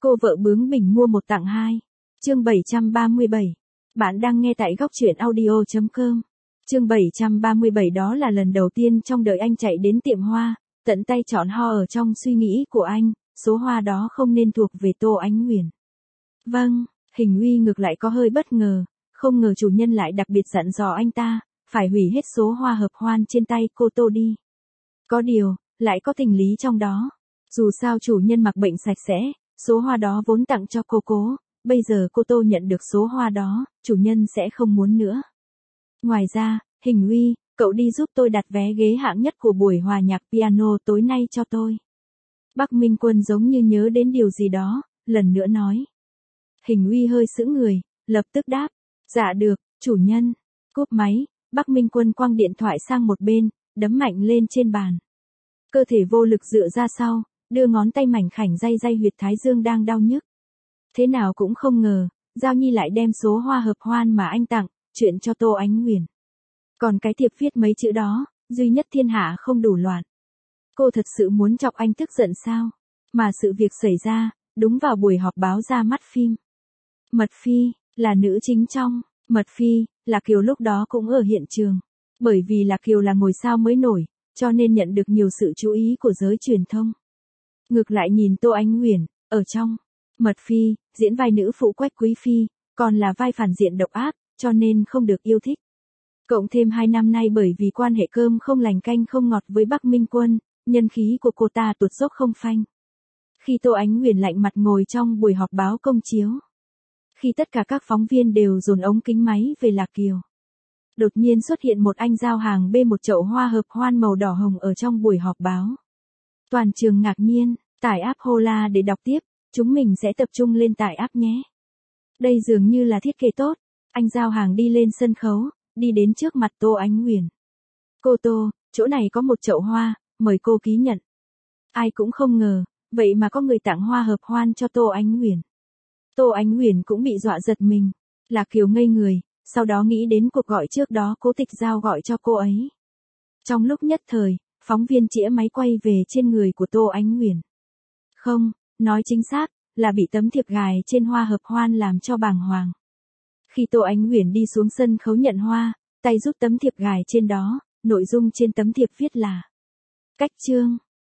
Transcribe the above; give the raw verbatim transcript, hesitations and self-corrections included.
Cô vợ bướng bỉnh mua một tặng hai. Chương bảy trăm ba mươi bảy. Bạn đang nghe tại góc truyện audio chấm com. Chương bảy trăm ba mươi bảy đó là lần đầu tiên trong đời anh chạy đến tiệm hoa, tận tay chọn hoa ở trong suy nghĩ của anh, số hoa đó không nên thuộc về Tô Ánh Uyển. Vâng, Hình Uy ngược lại có hơi bất ngờ, không ngờ chủ nhân lại đặc biệt dặn dò anh ta, phải hủy hết số hoa hợp hoan trên tay cô Tô đi. Có điều, lại có tình lý trong đó. Dù sao chủ nhân mặc bệnh sạch sẽ, số hoa đó vốn tặng cho cô cố, bây giờ cô Tô nhận được số hoa đó, chủ nhân sẽ không muốn nữa. Ngoài ra, Hình Uy, cậu đi giúp tôi đặt vé ghế hạng nhất của buổi hòa nhạc piano tối nay cho tôi. Bắc Minh Quân giống như nhớ đến điều gì đó, lần nữa nói. Hình Uy hơi sững người, lập tức đáp, dạ được, chủ nhân. Cúp máy, Bắc Minh Quân quăng điện thoại sang một bên, đấm mạnh lên trên bàn. Cơ thể vô lực dựa ra sau, đưa ngón tay mảnh khảnh day day huyệt thái dương đang đau nhức. Thế nào cũng không ngờ, Giao Nhi lại đem số hoa hợp hoan mà anh tặng, chuyện cho Tô Ánh Uyển. Còn cái thiệp viết mấy chữ đó, duy nhất thiên hạ không đủ loạn. Cô thật sự muốn chọc anh tức giận sao? Mà sự việc xảy ra, đúng vào buổi họp báo ra mắt phim. Mật Phi, là nữ chính trong, Mật Phi, là Kiều lúc đó cũng ở hiện trường. Bởi vì là Kiều là ngôi sao mới nổi, cho nên nhận được nhiều sự chú ý của giới truyền thông. Ngược lại nhìn Tô Ánh Uyển, ở trong Mật Phi, diễn vai nữ phụ Quách Quý Phi, còn là vai phản diện độc ác, cho nên không được yêu thích. Cộng thêm hai năm nay bởi vì quan hệ cơm không lành canh không ngọt với Bắc Minh Quân, nhân khí của cô ta tuột dốc không phanh. Khi Tô Ánh Uyển lạnh mặt ngồi trong buổi họp báo công chiếu, khi tất cả các phóng viên đều dồn ống kính máy về Lạc Kiều, đột nhiên xuất hiện một anh giao hàng bê một chậu hoa hợp hoan màu đỏ hồng ở trong buổi họp báo. Toàn trường ngạc nhiên, tải app Hola để đọc tiếp, chúng mình sẽ tập trung lên tải app nhé. Đây dường như là thiết kế tốt, anh giao hàng đi lên sân khấu, đi đến trước mặt Tô Ánh Uyển. Cô Tô, chỗ này có một chậu hoa, mời cô ký nhận. Ai cũng không ngờ, vậy mà có người tặng hoa hợp hoan cho Tô Ánh Uyển. Tô Ánh Uyển cũng bị dọa giật mình, Lạc Kiều ngây người, sau đó nghĩ đến cuộc gọi trước đó Cố Tịch Giao gọi cho cô ấy. Trong lúc nhất thời, phóng viên chĩa máy quay về trên người của Tô Ánh Uyển. Không, nói chính xác, là bị tấm thiệp gài trên hoa hợp hoan làm cho bàng hoàng. Khi Tô Ánh Uyển đi xuống sân khấu nhận hoa, tay rút tấm thiệp gài trên đó, nội dung trên tấm thiệp viết là: Cách chương,